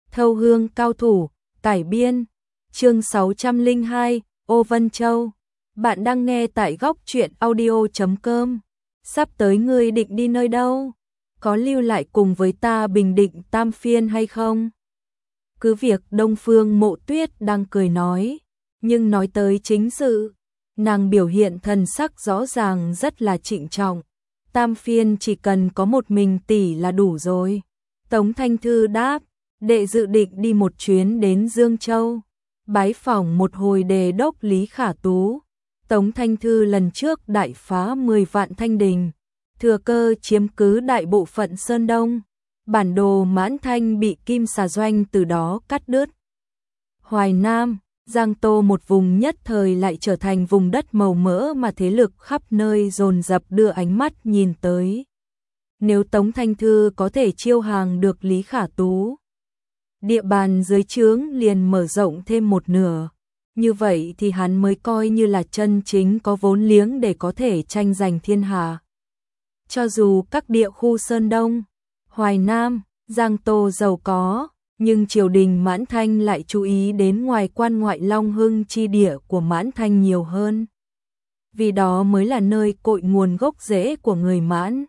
Thâu hương cao thủ, cải biên, chương 602, Ô Vân Châu. Bạn đang nghe tại góc truyện audio.com. Sắp tới ngươi định đi nơi đâu? Có lưu lại cùng với ta Bình Định Tam Phiên hay không? Cứ việc Đông Phương Mộ Tuyết đang cười nói, nhưng nói tới chính sự, nàng biểu hiện thần sắc rõ ràng rất là trịnh trọng. Tam Phiên chỉ cần có một mình tỷ là đủ rồi. Tống Thanh Thư đáp, đệ dự định đi một chuyến đến Dương Châu, bái phỏng một hồi đề đốc Lý Khả Tú. Tống Thanh Thư lần trước đại phá 10 vạn thanh đình, thừa cơ chiếm cứ đại bộ phận Sơn Đông. Bản đồ Mãn Thanh bị Kim Xà Doanh từ đó cắt đứt. Hoài Nam, Giang Tô một vùng nhất thời lại trở thành vùng đất màu mỡ mà thế lực khắp nơi dồn dập đưa ánh mắt nhìn tới. Nếu Tống Thanh Thư có thể chiêu hàng được Lý Khả Tú, địa bàn dưới trướng liền mở rộng thêm một nửa. Như vậy thì hắn mới coi như là chân chính có vốn liếng để có thể tranh giành thiên hạ. Cho dù các địa khu Sơn Đông, Hoài Nam, Giang Tô giàu có, nhưng triều đình Mãn Thanh lại chú ý đến ngoài quan ngoại Long Hưng chi địa của Mãn Thanh nhiều hơn. Vì đó mới là nơi cội nguồn gốc rễ của người Mãn.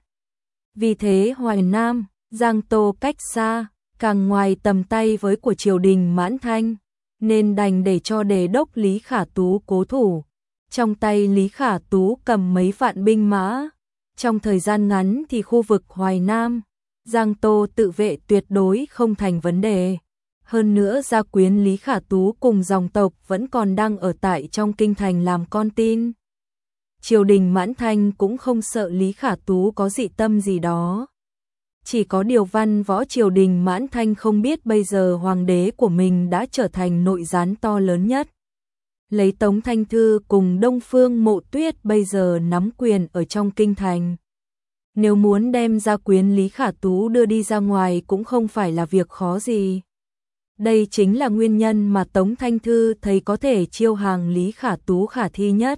Vì thế Hoài Nam, Giang Tô cách xa, càng ngoài tầm tay với của triều đình Mãn Thanh, nên đành để cho đề đốc Lý Khả Tú cố thủ. Trong tay Lý Khả Tú cầm mấy vạn binh mã. Trong thời gian ngắn thì khu vực Hoài Nam, Giang Tô tự vệ tuyệt đối không thành vấn đề. Hơn nữa gia quyến Lý Khả Tú cùng dòng tộc vẫn còn đang ở tại trong kinh thành làm con tin. Triều đình Mãn Thanh cũng không sợ Lý Khả Tú có dị tâm gì đó. Chỉ có điều văn võ triều đình Mãn Thanh không biết bây giờ hoàng đế của mình đã trở thành nội gián to lớn nhất. Lấy Tống Thanh Thư cùng Đông Phương Mộ Tuyết bây giờ nắm quyền ở trong kinh thành. Nếu muốn đem gia quyến Lý Khả Tú đưa đi ra ngoài cũng không phải là việc khó gì. Đây chính là nguyên nhân mà Tống Thanh Thư thấy có thể chiêu hàng Lý Khả Tú khả thi nhất.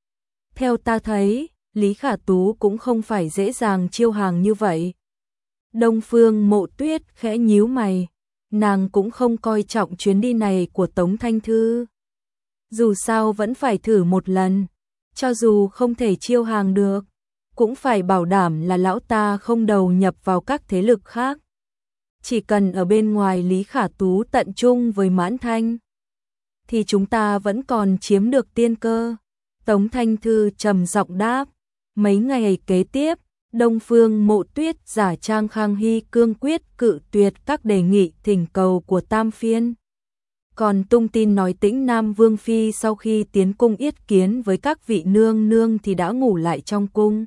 Theo ta thấy, Lý Khả Tú cũng không phải dễ dàng chiêu hàng như vậy. Đông Phương Mộ Tuyết khẽ nhíu mày, nàng cũng không coi trọng chuyến đi này của Tống Thanh Thư. Dù sao vẫn phải thử một lần, cho dù không thể chiêu hàng được, cũng phải bảo đảm là lão ta không đầu nhập vào các thế lực khác. Chỉ cần ở bên ngoài Lý Khả Tú tận trung với Mãn Thanh, thì chúng ta vẫn còn chiếm được tiên cơ. Tống Thanh Thư trầm giọng đáp. Mấy ngày kế tiếp, Đông Phương Mộ Tuyết giả trang Khang Hy cương quyết cự tuyệt các đề nghị thỉnh cầu của Tam Phiên. Còn tung tin nói Tĩnh Nam Vương Phi sau khi tiến cung yết kiến với các vị nương nương thì đã ngủ lại trong cung.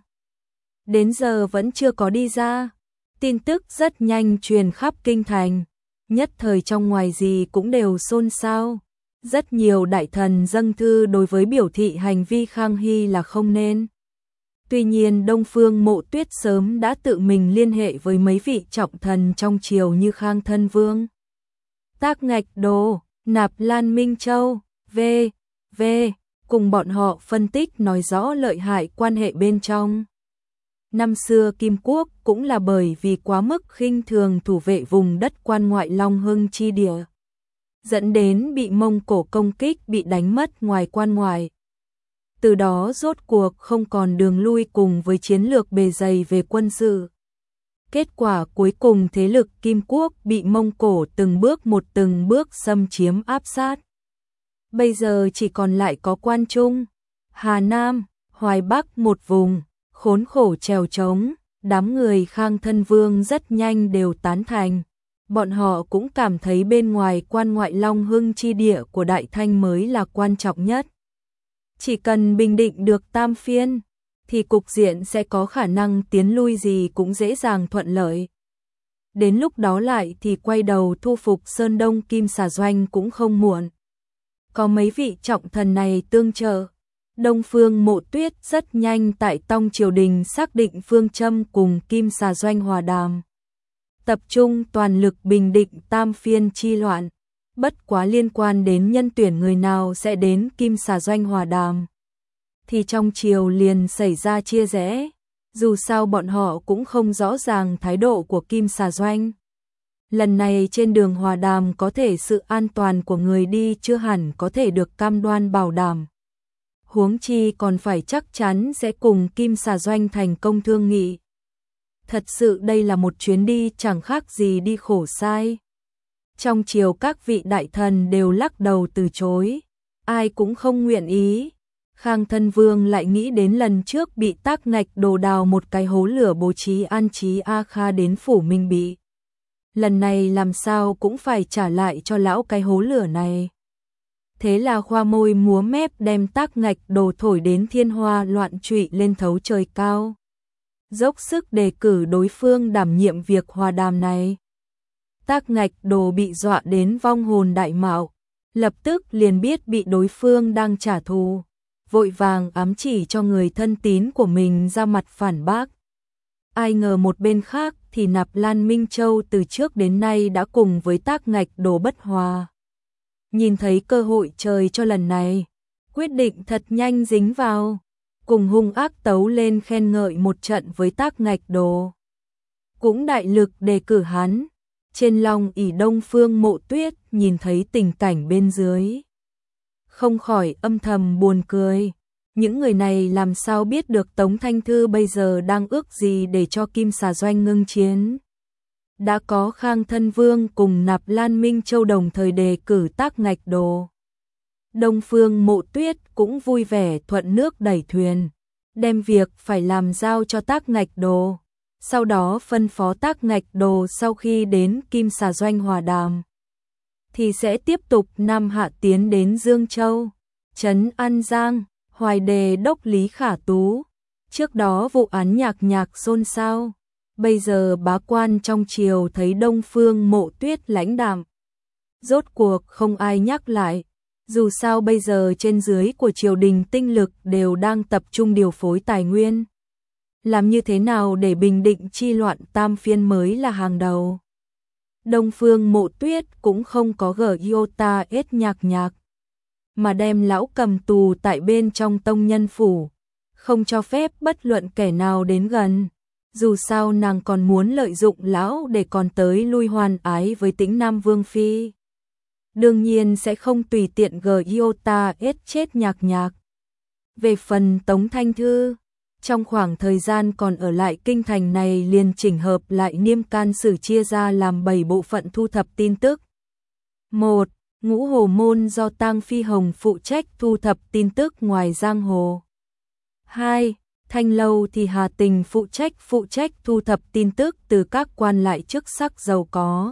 Đến giờ vẫn chưa có đi ra. Tin tức rất nhanh truyền khắp kinh thành. Nhất thời trong ngoài gì cũng đều xôn xao. Rất nhiều đại thần dâng thư đối với biểu thị hành vi Khang Hy là không nên. Tuy nhiên Đông Phương Mộ Tuyết sớm đã tự mình liên hệ với mấy vị trọng thần trong triều như Khang Thân Vương, Tác Ngạch Đồ, Nạp Lan Minh Châu, v.v. cùng bọn họ phân tích nói rõ lợi hại quan hệ bên trong. Năm xưa Kim Quốc cũng là bởi vì quá mức khinh thường thủ vệ vùng đất quan ngoại Long Hưng chi địa, dẫn đến bị Mông Cổ công kích bị đánh mất ngoài quan ngoại. Từ đó rốt cuộc không còn đường lui cùng với chiến lược bề dày về quân sự. Kết quả cuối cùng thế lực Kim Quốc bị Mông Cổ từng bước xâm chiếm áp sát. Bây giờ chỉ còn lại có Quan Trung, Hà Nam, Hoài Bắc một vùng, khốn khổ trèo trống. Đám người Khang Thân Vương rất nhanh đều tán thành. Bọn họ cũng cảm thấy bên ngoài quan ngoại Long Hưng chi địa của Đại Thanh mới là quan trọng nhất. Chỉ cần bình định được Tam Phiên, thì cục diện sẽ có khả năng tiến lui gì cũng dễ dàng thuận lợi. Đến lúc đó lại thì quay đầu thu phục Sơn Đông Kim Xà Doanh cũng không muộn. Có mấy vị trọng thần này tương trợ, Đông Phương Mộ Tuyết rất nhanh tại Tông triều đình xác định phương châm cùng Kim Xà Doanh hòa đàm. Tập trung toàn lực bình định Tam Phiên chi loạn. Bất quá liên quan đến nhân tuyển người nào sẽ đến Kim Xà Doanh hòa đàm, thì trong triều liền xảy ra chia rẽ. Dù sao bọn họ cũng không rõ ràng thái độ của Kim Xà Doanh. Lần này trên đường hòa đàm có thể sự an toàn của người đi chưa hẳn có thể được cam đoan bảo đảm. Huống chi còn phải chắc chắn sẽ cùng Kim Xà Doanh thành công thương nghị. Thật sự đây là một chuyến đi chẳng khác gì đi khổ sai. Trong triều các vị đại thần đều lắc đầu từ chối, ai cũng không nguyện ý. Khang Thân Vương lại nghĩ đến lần trước bị Tác Ngạch Đồ đào một cái hố lửa bố trí an trí A Kha đến phủ Minh Bị. Lần này làm sao cũng phải trả lại cho lão cái hố lửa này. Thế là khoa môi múa mép đem Tác Ngạch Đồ thổi đến thiên hoa loạn trụy lên thấu trời cao. Dốc sức đề cử đối phương đảm nhiệm việc hòa đàm này. Tác Ngạch Đồ bị dọa đến vong hồn đại mạo, lập tức liền biết bị đối phương đang trả thù, vội vàng ám chỉ cho người thân tín của mình ra mặt phản bác. Ai ngờ một bên khác thì Nạp Lan Minh Châu từ trước đến nay đã cùng với Tác Ngạch Đồ bất hòa. Nhìn thấy cơ hội trời cho lần này, quyết định thật nhanh dính vào, cùng hung ác tấu lên khen ngợi một trận với Tác Ngạch Đồ. Cũng đại lực đề cử hắn. Trên Long ỷ Đông Phương Mộ Tuyết nhìn thấy tình cảnh bên dưới, không khỏi âm thầm buồn cười. Những người này làm sao biết được Tống Thanh Thư bây giờ đang ước gì để cho Kim Xà Doanh ngưng chiến. Đã có Khang Thân Vương cùng Nạp Lan Minh Châu đồng thời đề cử Tác Ngạch Đồ. Đông Phương Mộ Tuyết cũng vui vẻ thuận nước đẩy thuyền, đem việc phải làm giao cho Tác Ngạch Đồ. Sau đó phân phó Tác Ngạch Đồ sau khi đến Kim Xà Doanh hòa đàm, thì sẽ tiếp tục nam hạ tiến đến Dương Châu, trấn An Giang, Hoài Đề đốc Lý Khả Tú. Trước đó vụ án nhạc nhạc xôn xao, bây giờ bá quan trong triều thấy Đông Phương Mộ Tuyết lãnh đạm, rốt cuộc không ai nhắc lại. Dù sao bây giờ trên dưới của triều đình tinh lực đều đang tập trung điều phối tài nguyên. Làm như thế nào để bình định chi loạn tam phiên mới là hàng đầu. Đông Phương Mộ Tuyết cũng không có iota ết nhạc nhạc, mà đem lão cầm tù tại bên trong tông nhân phủ, không cho phép bất luận kẻ nào đến gần. Dù sao nàng còn muốn lợi dụng lão để còn tới lui hoan ái với Tĩnh Nam Vương Phi. Đương nhiên sẽ không tùy tiện iota ết chết nhạc nhạc. Về phần Tống Thanh Thư, trong khoảng thời gian còn ở lại kinh thành này liền chỉnh hợp lại Niêm Can Sử chia ra làm 7 bộ phận thu thập tin tức. 1. Ngũ Hồ Môn do Tang Phi Hồng phụ trách thu thập tin tức ngoài giang hồ. 2. Thanh Lâu thì Hà Tình phụ trách thu thập tin tức từ các quan lại chức sắc giàu có.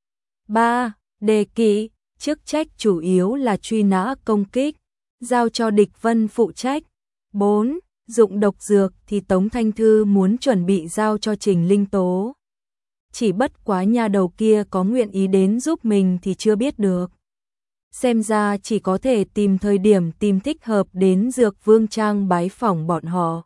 3. Đề Kỵ, chức trách chủ yếu là truy nã công kích, giao cho Địch Vân phụ trách. 4. Dụng độc dược thì Tống Thanh Thư muốn chuẩn bị giao cho Trình Linh Tố. Chỉ bất quá nhà đầu kia có nguyện ý đến giúp mình thì chưa biết được. Xem ra chỉ có thể tìm thời điểm tìm thích hợp đến Dược Vương Trang bái phỏng bọn họ.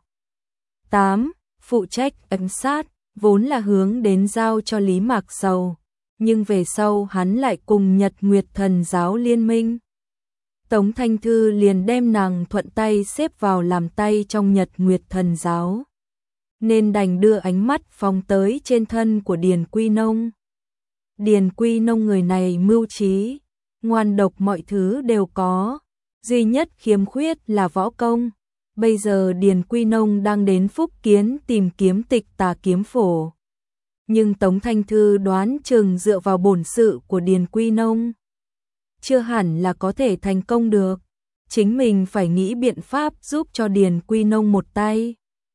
8. Phụ trách ấn sát, vốn là hướng đến giao cho Lý Mạc Sầu, nhưng về sau hắn lại cùng Nhật Nguyệt Thần Giáo liên minh. Tống Thanh Thư liền đem nàng thuận tay xếp vào làm tay trong Nhật Nguyệt Thần Giáo, nên đành đưa ánh mắt phóng tới trên thân của Điền Quy Nông. Điền Quy Nông người này mưu trí, ngoan độc mọi thứ đều có, duy nhất khiếm khuyết là võ công. Bây giờ Điền Quy Nông đang đến Phúc Kiến tìm kiếm Tịch Tà kiếm phổ. Nhưng Tống Thanh Thư đoán chừng dựa vào bổn sự của Điền Quy Nông, chưa hẳn là có thể thành công được. Chính mình phải nghĩ biện pháp giúp cho Điền Quy Nông một tay.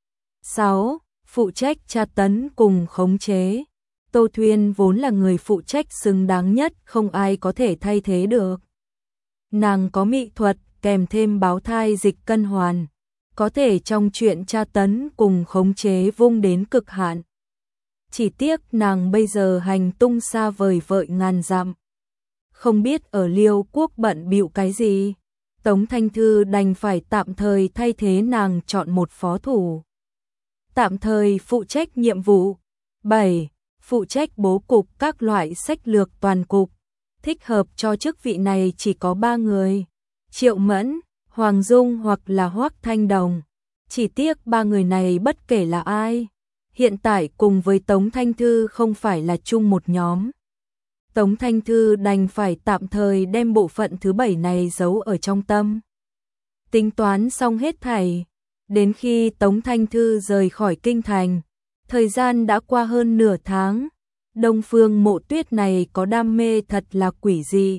6. Phụ trách tra tấn cùng khống chế. Tô Thuyên vốn là người phụ trách xứng đáng nhất, không ai có thể thay thế được. Nàng có mỹ thuật kèm thêm báo thai dịch cân hoàn, có thể trong chuyện tra tấn cùng khống chế vung đến cực hạn. Chỉ tiếc nàng bây giờ hành tung xa vời vợi ngàn dặm, không biết ở Liêu Quốc bận bịu cái gì. Tống Thanh Thư đành phải tạm thời thay thế nàng chọn một phó thủ, tạm thời phụ trách nhiệm vụ. 7. Phụ trách bố cục các loại sách lược toàn cục. Thích hợp cho chức vị này chỉ có 3 người: Triệu Mẫn, Hoàng Dung hoặc là Hoắc Thanh Đồng. Chỉ tiếc 3 người này bất kể là ai, hiện tại cùng với Tống Thanh Thư không phải là chung một nhóm. Tống Thanh Thư đành phải tạm thời đem bộ phận thứ 7 này giấu ở trong tâm. Tính toán xong hết thảy, đến khi Tống Thanh Thư rời khỏi kinh thành, thời gian đã qua hơn nửa tháng. Đông Phương Mộ Tuyết này có đam mê thật là quỷ dị.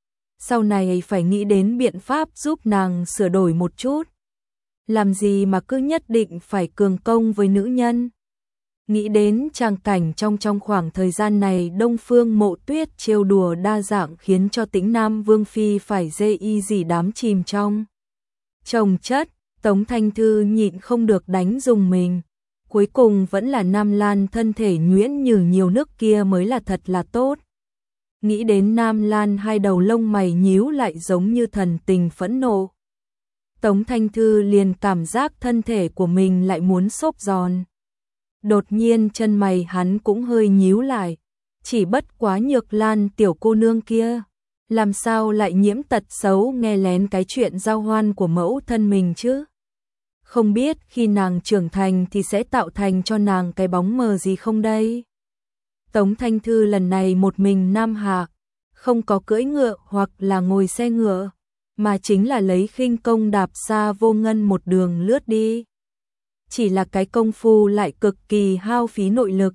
Sau này phải nghĩ đến biện pháp giúp nàng sửa đổi một chút. Làm gì mà cứ nhất định phải cường công với nữ nhân. Nghĩ đến tràng cảnh trong khoảng thời gian này Đông Phương Mộ Tuyết trêu đùa đa dạng khiến cho Tĩnh Nam Vương Phi phải dê y gì đám chìm trong chồng chất. Tống Thanh Thư nhịn không được đánh dùng mình. Cuối cùng vẫn là Nam Lan thân thể nhuyễn như nhiều nước kia mới là thật là tốt. Nghĩ đến Nam Lan hai đầu lông mày nhíu lại giống như thần tình phẫn nộ. Tống Thanh Thư liền cảm giác thân thể của mình lại muốn xốp giòn. Đột nhiên chân mày hắn cũng hơi nhíu lại. Chỉ bất quá Nhược Lan tiểu cô nương kia. Làm sao lại nhiễm tật xấu nghe lén cái chuyện giao hoan của mẫu thân mình chứ? Không biết khi nàng trưởng thành thì sẽ tạo thành cho nàng cái bóng mờ gì không đây? Tống Thanh Thư lần này một mình nam hạ, không có cưỡi ngựa hoặc là ngồi xe ngựa, mà chính là lấy khinh công đạp xa vô ngân một đường lướt đi. Chỉ là cái công phu lại cực kỳ hao phí nội lực.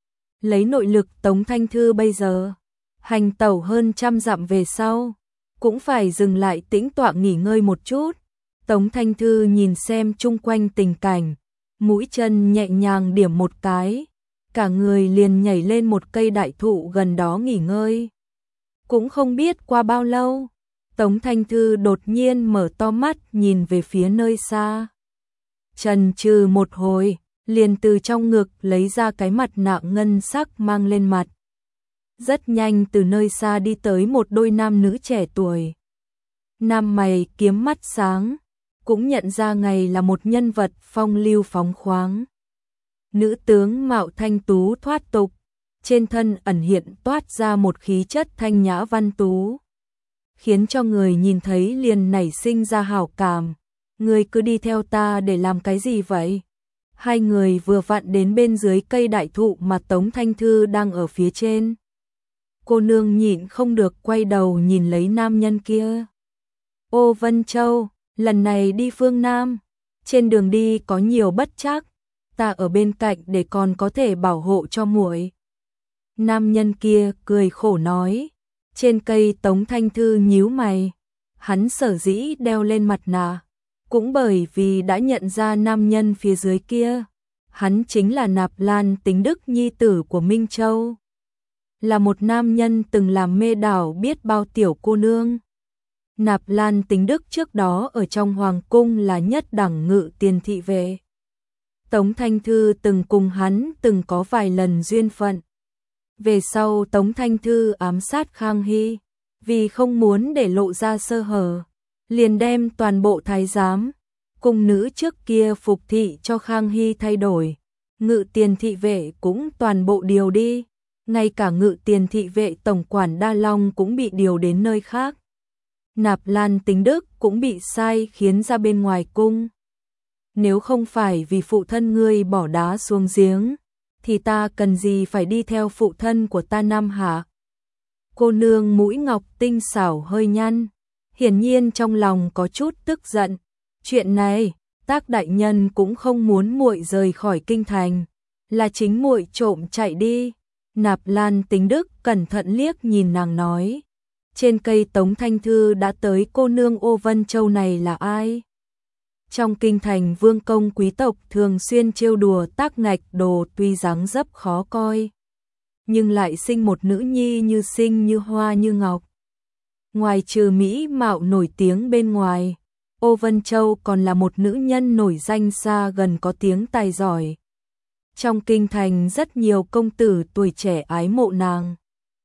Lấy nội lực Tống Thanh Thư bây giờ, hành tẩu hơn 100 dặm về sau, cũng phải dừng lại tĩnh tọa nghỉ ngơi một chút. Tống Thanh Thư nhìn xem chung quanh tình cảnh, mũi chân nhẹ nhàng điểm một cái, cả người liền nhảy lên một cây đại thụ gần đó nghỉ ngơi. Cũng không biết qua bao lâu, Tống Thanh Thư đột nhiên mở to mắt nhìn về phía nơi xa. Chần chừ một hồi, liền từ trong ngực lấy ra cái mặt nạ ngân sắc mang lên mặt. Rất nhanh từ nơi xa đi tới một đôi nam nữ trẻ tuổi. Nam mày kiếm mắt sáng, cũng nhận ra ngay là một nhân vật phong lưu phóng khoáng. Nữ tướng mạo thanh tú thoát tục, trên thân ẩn hiện toát ra một khí chất thanh nhã văn tú, khiến cho người nhìn thấy liền nảy sinh ra hảo cảm. Người cứ đi theo ta để làm cái gì vậy? Hai người vừa vặn đến bên dưới cây đại thụ mà Tống Thanh Thư đang ở phía trên. Cô nương nhịn không được quay đầu nhìn lấy nam nhân kia. Ô Vân Châu, lần này đi phương Nam, trên đường đi có nhiều bất trắc, ta ở bên cạnh để còn có thể bảo hộ cho muội. Nam nhân kia cười khổ nói. Trên cây Tống Thanh Thư nhíu mày, hắn sở dĩ đeo lên mặt nạ, cũng bởi vì đã nhận ra nam nhân phía dưới kia, hắn chính là Nạp Lan Tính Đức nhi tử của Minh Châu, là một nam nhân từng làm mê đảo biết bao tiểu cô nương. Nạp Lan Tính Đức trước đó ở trong hoàng cung là nhất đẳng ngự tiền thị vệ. Tống Thanh Thư từng cùng hắn từng có vài lần duyên phận. Về sau Tống Thanh Thư ám sát Khang Hy, vì không muốn để lộ ra sơ hở, liền đem toàn bộ thái giám, cung nữ trước kia phục thị cho Khang Hy thay đổi. Ngự tiền thị vệ cũng toàn bộ điều đi, ngay cả ngự tiền thị vệ tổng quản Đa Long cũng bị điều đến nơi khác. Nạp Lan Tính Đức cũng bị sai khiến ra bên ngoài cung. Nếu không phải vì phụ thân ngươi bỏ đá xuống giếng, thì ta cần gì phải đi theo phụ thân của ta Nam Hạ? Cô nương mũi ngọc tinh xảo hơi nhăn, hiển nhiên trong lòng có chút tức giận. Chuyện này, Tác đại nhân cũng không muốn muội rời khỏi kinh thành, là chính muội trộm chạy đi. Nạp Lan Tính Đức cẩn thận liếc nhìn nàng nói. Trên cây Tống Thanh Thư đã tới cô nương Ô Vân Châu này là ai? Trong kinh thành vương công quý tộc thường xuyên trêu đùa Tác Ngạch Đồ tuy dáng dấp khó coi, nhưng lại sinh một nữ nhi như xinh như hoa như ngọc. Ngoài trừ mỹ mạo nổi tiếng bên ngoài, Ô Vân Châu còn là một nữ nhân nổi danh xa gần có tiếng tài giỏi. Trong kinh thành rất nhiều công tử tuổi trẻ ái mộ nàng,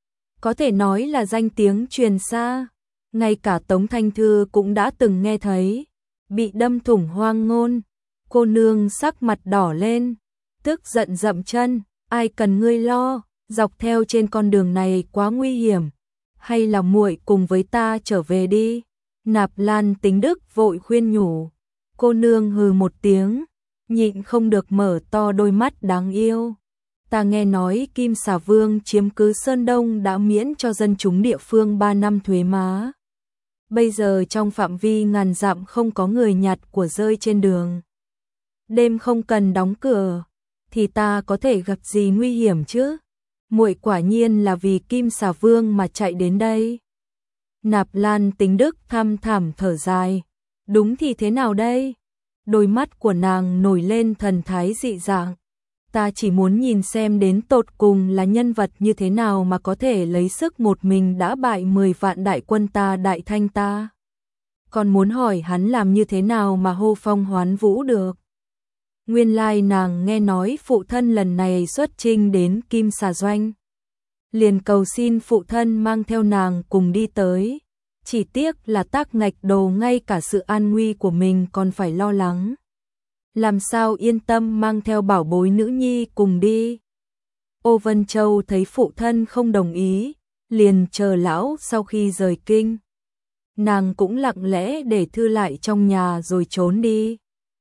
có thể nói là danh tiếng truyền xa. Ngay cả Tống Thanh Thư cũng đã từng nghe thấy. Bị đâm thủng hoang ngôn, cô nương sắc mặt đỏ lên, tức giận dậm chân. Ai cần ngươi lo, dọc theo trên con đường này quá nguy hiểm, hay là muội cùng với ta trở về đi. Nạp Lan Tính Đức vội khuyên nhủ. Cô nương hừ một tiếng, nhịn không được mở to đôi mắt đáng yêu. Ta nghe nói Kim Xà Vương chiếm cứ Sơn Đông đã miễn cho dân chúng địa phương 3 năm thuế má. Bây giờ trong phạm vi ngàn dặm không có người nhặt của rơi trên đường. Đêm không cần đóng cửa, thì ta có thể gặp gì nguy hiểm chứ? Muội quả nhiên là vì Kim Xà Vương mà chạy đến đây. Nạp Lan Tính Đức thăm thẳm thở dài. Đúng thì thế nào đây? Đôi mắt của nàng nổi lên thần thái dị dạng. Ta chỉ muốn nhìn xem đến tột cùng là nhân vật như thế nào mà có thể lấy sức một mình đã bại 10 vạn đại quân ta Đại Thanh ta. Còn muốn hỏi hắn làm như thế nào mà hô phong hoán vũ được. Nguyên lai nàng nghe nói phụ thân lần này xuất chinh đến Kim Xà Doanh. Liền cầu xin phụ thân mang theo nàng cùng đi tới. Chỉ tiếc là Tác Ngạch Đồ ngay cả sự an nguy của mình còn phải lo lắng. Làm sao yên tâm mang theo bảo bối nữ nhi cùng đi. Ô Vân Châu thấy phụ thân không đồng ý, liền chờ lão sau khi rời kinh. Nàng cũng lặng lẽ để thư lại trong nhà rồi trốn đi.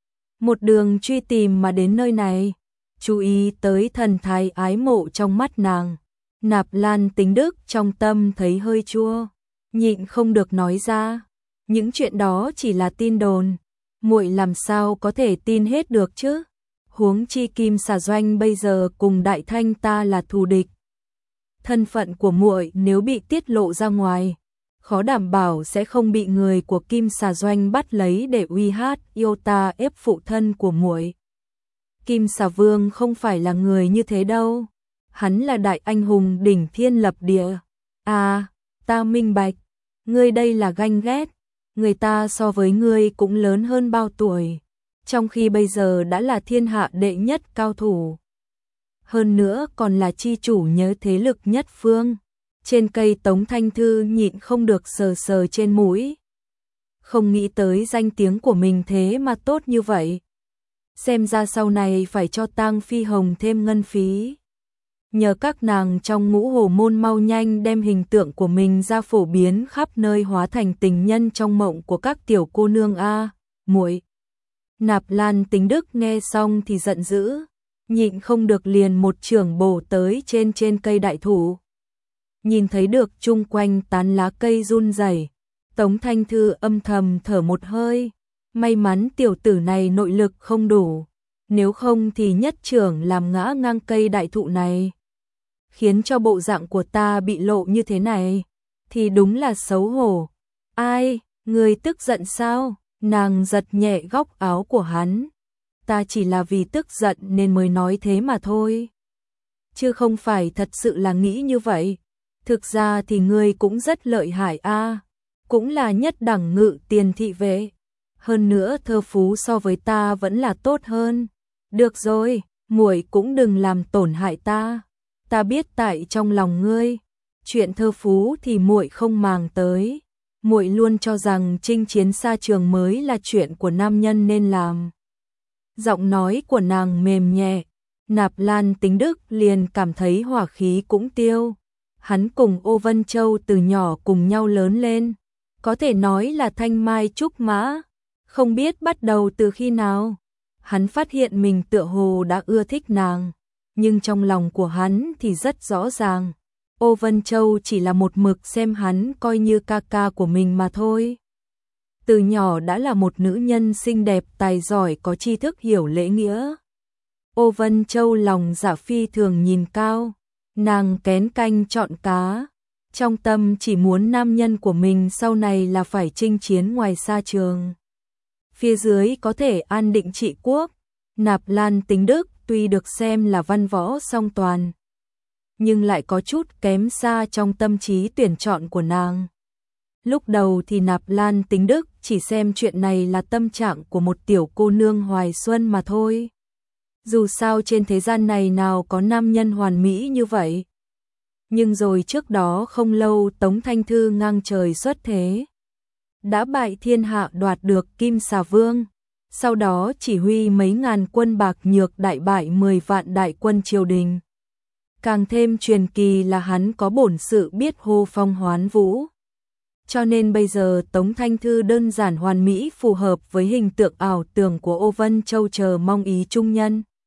Một đường truy tìm mà đến nơi này, chú ý tới thần thái ái mộ trong mắt nàng. Nạp Lan Tính Đức trong tâm thấy hơi chua, nhịn không được nói ra. Những chuyện đó chỉ là tin đồn, muội làm sao có thể tin hết được chứ? Huống chi Kim Xà Doanh bây giờ cùng Đại Thanh ta là thù địch. Thân phận của muội nếu bị tiết lộ ra ngoài, khó đảm bảo sẽ không bị người của Kim Xà Doanh bắt lấy để uy hát yêu ta ép phụ thân của muội. Kim Xà Vương không phải là người như thế đâu. Hắn là đại anh hùng đỉnh thiên lập địa. À, ta minh bạch, ngươi đây là ganh ghét. Người ta so với ngươi cũng lớn hơn bao tuổi, trong khi bây giờ đã là thiên hạ đệ nhất cao thủ. Hơn nữa còn là chi chủ nhớ thế lực nhất phương. Trên cây Tống Thanh Thư nhịn không được sờ sờ trên mũi. Không nghĩ tới danh tiếng của mình thế mà tốt như vậy. Xem ra sau này phải cho Tang Phi Hồng thêm ngân phí. Nhờ các nàng trong Ngũ Hổ Môn mau nhanh đem hình tượng của mình ra phổ biến khắp nơi, hóa thành tình nhân trong mộng của các tiểu cô nương a. Muội. Nạp Lan Tính Đức nghe xong thì giận dữ, nhịn không được liền một chưởng bổ tới trên cây đại thụ. Nhìn thấy được chung quanh tán lá cây run rẩy, Tống Thanh Thư âm thầm thở một hơi, may mắn tiểu tử này nội lực không đủ, nếu không thì nhất chưởng làm ngã ngang cây đại thụ này. Khiến cho bộ dạng của ta bị lộ như thế này, thì đúng là xấu hổ. Ai, người tức giận sao? Nàng giật nhẹ góc áo của hắn. Ta chỉ là vì tức giận nên mới nói thế mà thôi. Chứ không phải thật sự là nghĩ như vậy. Thực ra thì ngươi cũng rất lợi hại a, cũng là nhất đẳng ngự tiền thị vệ. Hơn nữa thơ phú so với ta vẫn là tốt hơn. Được rồi, muội cũng đừng làm tổn hại ta. Ta biết tại trong lòng ngươi, chuyện thơ phú thì muội không màng tới. Muội luôn cho rằng chinh chiến xa trường mới là chuyện của nam nhân nên làm. Giọng nói của nàng mềm nhẹ, Nạp Lan Tính Đức liền cảm thấy hỏa khí cũng tiêu. Hắn cùng Ô Vân Châu từ nhỏ cùng nhau lớn lên, có thể nói là thanh mai trúc mã. Không biết bắt đầu từ khi nào, hắn phát hiện mình tựa hồ đã ưa thích nàng. Nhưng trong lòng của hắn thì rất rõ ràng, Ô Vân Châu chỉ là một mực xem hắn coi như ca ca của mình mà thôi. Từ nhỏ đã là một nữ nhân xinh đẹp, tài giỏi, có tri thức, hiểu lễ nghĩa. Ô Vân Châu lòng dạ phi thường nhìn cao, nàng kén canh chọn cá, trong tâm chỉ muốn nam nhân của mình sau này là phải chinh chiến ngoài xa trường. Phía dưới có thể an định trị quốc. Nạp Lan Tính Đức tuy được xem là văn võ song toàn, nhưng lại có chút kém xa trong tâm trí tuyển chọn của nàng. Lúc đầu thì Nạp Lan Tính Đức chỉ xem chuyện này là tâm trạng của một tiểu cô nương hoài xuân mà thôi. Dù sao trên thế gian này nào có nam nhân hoàn mỹ như vậy. Nhưng rồi trước đó không lâu Tống Thanh Thư ngang trời xuất thế, đã bại thiên hạ, đoạt được Kim Xà Vương. Sau đó chỉ huy mấy ngàn quân bạc nhược đại bại 10 vạn đại quân triều đình. Càng thêm truyền kỳ là hắn có bổn sự biết hô phong hoán vũ. Cho nên bây giờ Tống Thanh Thư đơn giản hoàn mỹ, phù hợp với hình tượng ảo tưởng của Ô Vân Châu, chờ mong ý trung nhân.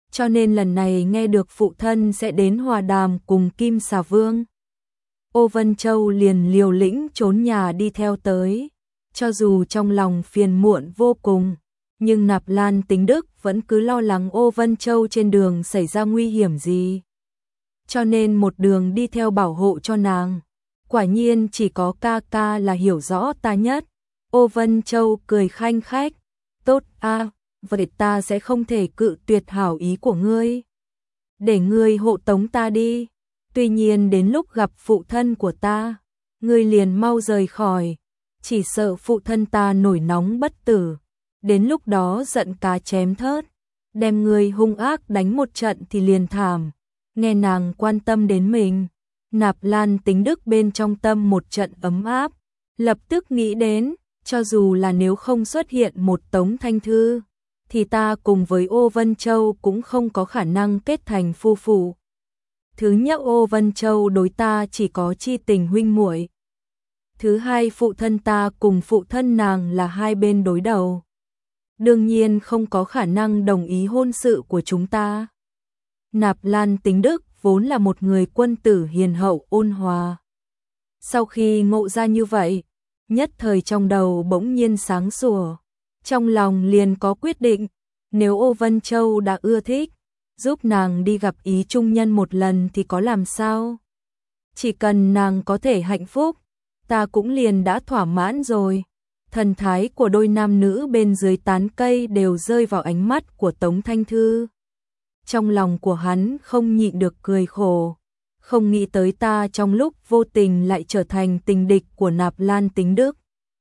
cho nên lần này nghe được phụ thân sẽ đến hòa đàm cùng Kim Xà Vương. Ô Vân Châu liền liều lĩnh trốn nhà đi theo tới, cho dù trong lòng phiền muộn vô cùng, nhưng Nạp Lan Tính Đức vẫn cứ lo lắng Ô Vân Châu trên đường xảy ra nguy hiểm gì. Cho nên một đường đi theo bảo hộ cho nàng. Quả nhiên chỉ có ca ca là hiểu rõ ta nhất. Ô Vân Châu cười khanh khách. Tốt a, vậy ta sẽ không thể cự tuyệt hảo ý của ngươi. Để ngươi hộ tống ta đi. Tuy nhiên đến lúc gặp phụ thân của ta, ngươi liền mau rời khỏi. Chỉ sợ phụ thân ta nổi nóng bất tử. Đến lúc đó giận cá chém thớt, đem ngươi hung ác đánh một trận thì liền thảm. Nghe nàng quan tâm đến mình, Nạp Lan Tính Đức bên trong tâm một trận ấm áp, lập tức nghĩ đến, cho dù là nếu không xuất hiện một Tống Thanh Thư, thì ta cùng với Ô Vân Châu cũng không có khả năng kết thành phu phụ. Thứ nhất, Ô Vân Châu đối ta chỉ có chi tình huynh muội. Thứ hai, phụ thân ta cùng phụ thân nàng là hai bên đối đầu. Đương nhiên không có khả năng đồng ý hôn sự của chúng ta. Nạp Lan Tính Đức vốn là một người quân tử hiền hậu ôn hòa. Sau khi ngộ ra như vậy, nhất thời trong đầu bỗng nhiên sáng sủa, trong lòng liền có quyết định, nếu Ô Vân Châu đã ưa thích, giúp nàng đi gặp ý trung nhân một lần thì có làm sao? Chỉ cần nàng có thể hạnh phúc, ta cũng liền đã thỏa mãn rồi. Thần thái của đôi nam nữ bên dưới tán cây đều rơi vào ánh mắt của Tống Thanh Thư. Trong lòng của hắn không nhịn được cười khổ, không nghĩ tới ta trong lúc vô tình lại trở thành tình địch của Nạp Lan Tính Đức.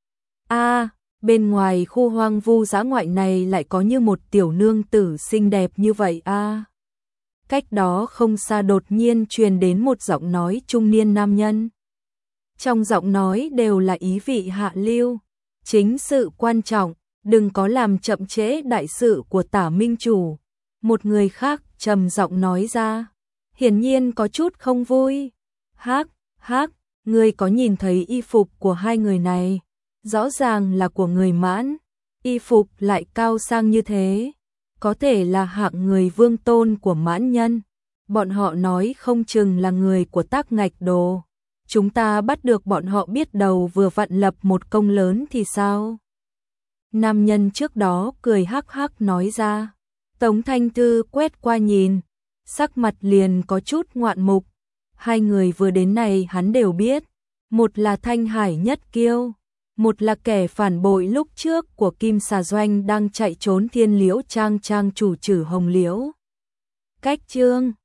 Bên ngoài khu hoang vu dã ngoại này lại có như một tiểu nương tử xinh đẹp như vậy Cách đó không xa đột nhiên truyền đến một giọng nói trung niên nam nhân. Trong giọng nói đều là ý vị hạ lưu, chính sự quan trọng, đừng có làm chậm trễ đại sự của Tả Minh Chủ. Một người khác trầm giọng nói ra, hiển nhiên có chút không vui. Hắc, ngươi có nhìn thấy y phục của hai người này? Rõ ràng là của người Mãn, y phục lại cao sang như thế, có thể là hạng người vương tôn của Mãn nhân. Bọn họ nói không chừng là người của Tác Ngạch Đồ. Chúng ta bắt được bọn họ biết đầu vừa vặn lập một công lớn thì sao? Nam nhân trước đó cười hắc hắc nói ra. Tống Thanh Thư quét qua nhìn, sắc mặt liền có chút ngoạn mục. Hai người vừa đến này hắn đều biết, một là Thanh Hải Nhất Kiêu, một là kẻ phản bội lúc trước của Kim Xà Doanh đang chạy trốn Thiên Liễu Trang chủ trừ Hồng Liễu. Cách chương